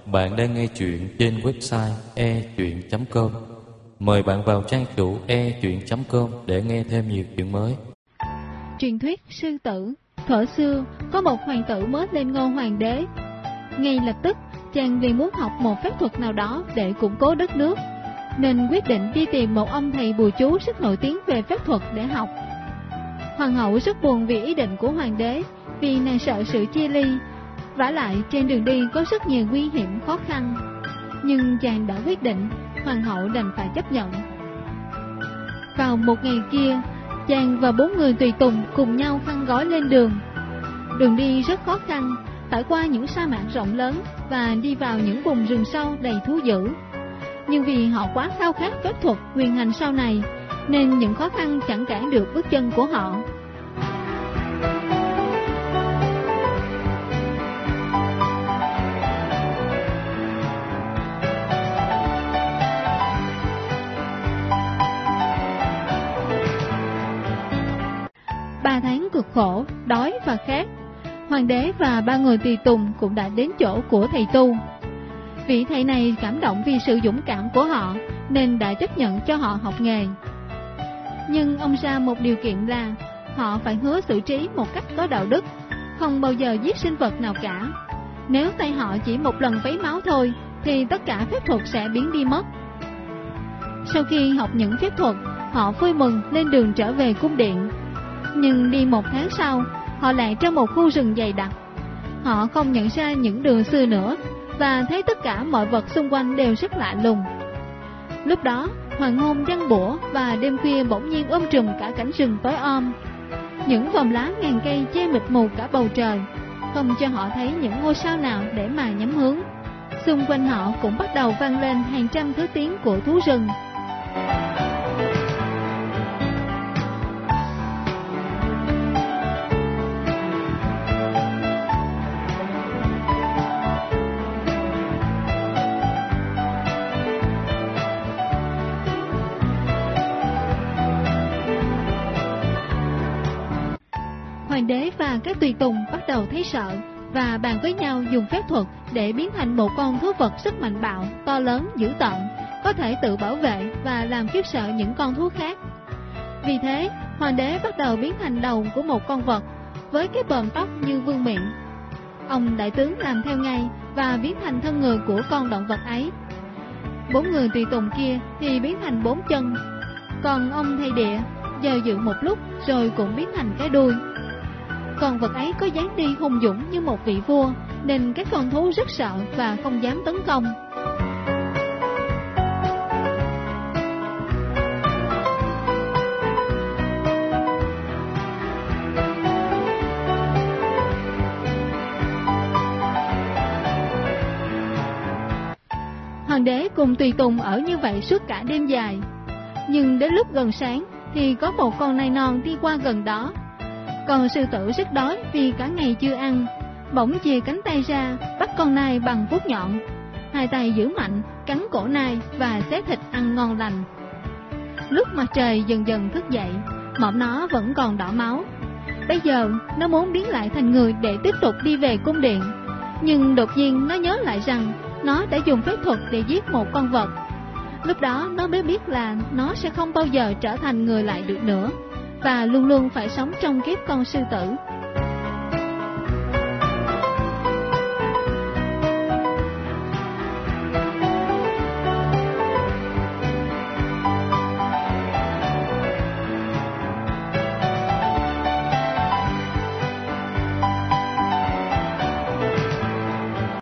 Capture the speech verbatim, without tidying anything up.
Bạn đang nghe chuyện trên website e chuyện chấm com. Mời bạn vào trang chủ e chuyện chấm com để nghe thêm nhiều chuyện mới. Truyền thuyết sư tử. Thuở xưa, có một hoàng tử mới lên ngôi hoàng đế. Ngay lập tức, chàng liền muốn học một phép thuật nào đó để củng cố đất nước, nên quyết định đi tìm một ông thầy bùa chú rất nổi tiếng về phép thuật để học. Hoàng hậu rất buồn vì ý định của hoàng đế, vì nàng sợ sự chia ly. Vả lại trên đường đi có rất nhiều nguy hiểm khó khăn. Nhưng chàng đã quyết định, hoàng hậu đành phải chấp nhận. Vào một ngày kia, chàng và bốn người tùy tùng cùng nhau khăn gói lên đường. Đường đi rất khó khăn, trải qua những sa mạc rộng lớn và đi vào những vùng rừng sâu đầy thú dữ. Nhưng vì họ quá khao khát phép thuật huyền hành sau này, nên những khó khăn chẳng cản được bước chân của họ. Ba tháng cực khổ, đói và khát, hoàng đế và ba người tùy tùng cũng đã đến chỗ của thầy tu. Vị thầy này cảm động vì sự dũng cảm của họ, nên đã chấp nhận cho họ học nghề. Nhưng ông ra một điều kiện là họ phải hứa xử trí một cách có đạo đức, không bao giờ giết sinh vật nào cả. Nếu tay họ chỉ một lần vấy máu thôi, thì tất cả phép thuật sẽ biến đi mất. Sau khi học những phép thuật, họ vui mừng lên đường trở về cung điện. Nhưng đi một tháng sau, họ lại trong một khu rừng dày đặc. Họ không nhận ra những đường xưa nữa, và thấy tất cả mọi vật xung quanh đều rất lạ lùng. Lúc đó, hoàng hôn giăng bủa và đêm khuya bỗng nhiên ôm trùm cả cảnh rừng tối om. Những vòng lá ngàn cây che mịt mù cả bầu trời, không cho họ thấy những ngôi sao nào để mà nhắm hướng. Xung quanh họ cũng bắt đầu vang lên hàng trăm thứ tiếng của thú rừng. Hoàng đế và các tùy tùng bắt đầu thấy sợ và bàn với nhau dùng phép thuật để biến thành một con thú vật rất mạnh bạo, to lớn, dữ tợn, có thể tự bảo vệ và làm khiếp sợ những con thú khác. Vì thế, hoàng đế bắt đầu biến thành đầu của một con vật với cái bờm tóc như vương miện. Ông đại tướng làm theo ngay và biến thành thân người của con động vật ấy. Bốn người tùy tùng kia thì biến thành bốn chân, còn ông thầy địa giờ dự một lúc rồi cũng biến thành cái đuôi. Con vật ấy có dáng đi hùng dũng như một vị vua, nên các con thú rất sợ và không dám tấn công. Hoàng đế cùng tùy tùng ở như vậy suốt cả đêm dài. Nhưng đến lúc gần sáng thì có một con nai non đi qua gần đó. Còn sư tử rất đói vì cả ngày chưa ăn, bỗng chìa cánh tay ra bắt con nai bằng vuốt nhọn. Hai tay giữ mạnh cắn cổ nai và xé thịt ăn ngon lành. Lúc mặt trời dần dần thức dậy, mọng nó vẫn còn đỏ máu. Bây giờ nó muốn biến lại thành người để tiếp tục đi về cung điện. Nhưng đột nhiên nó nhớ lại rằng nó đã dùng phép thuật để giết một con vật. Lúc đó nó mới biết là nó sẽ không bao giờ trở thành người lại được nữa, và luôn luôn phải sống trong kiếp con sư tử.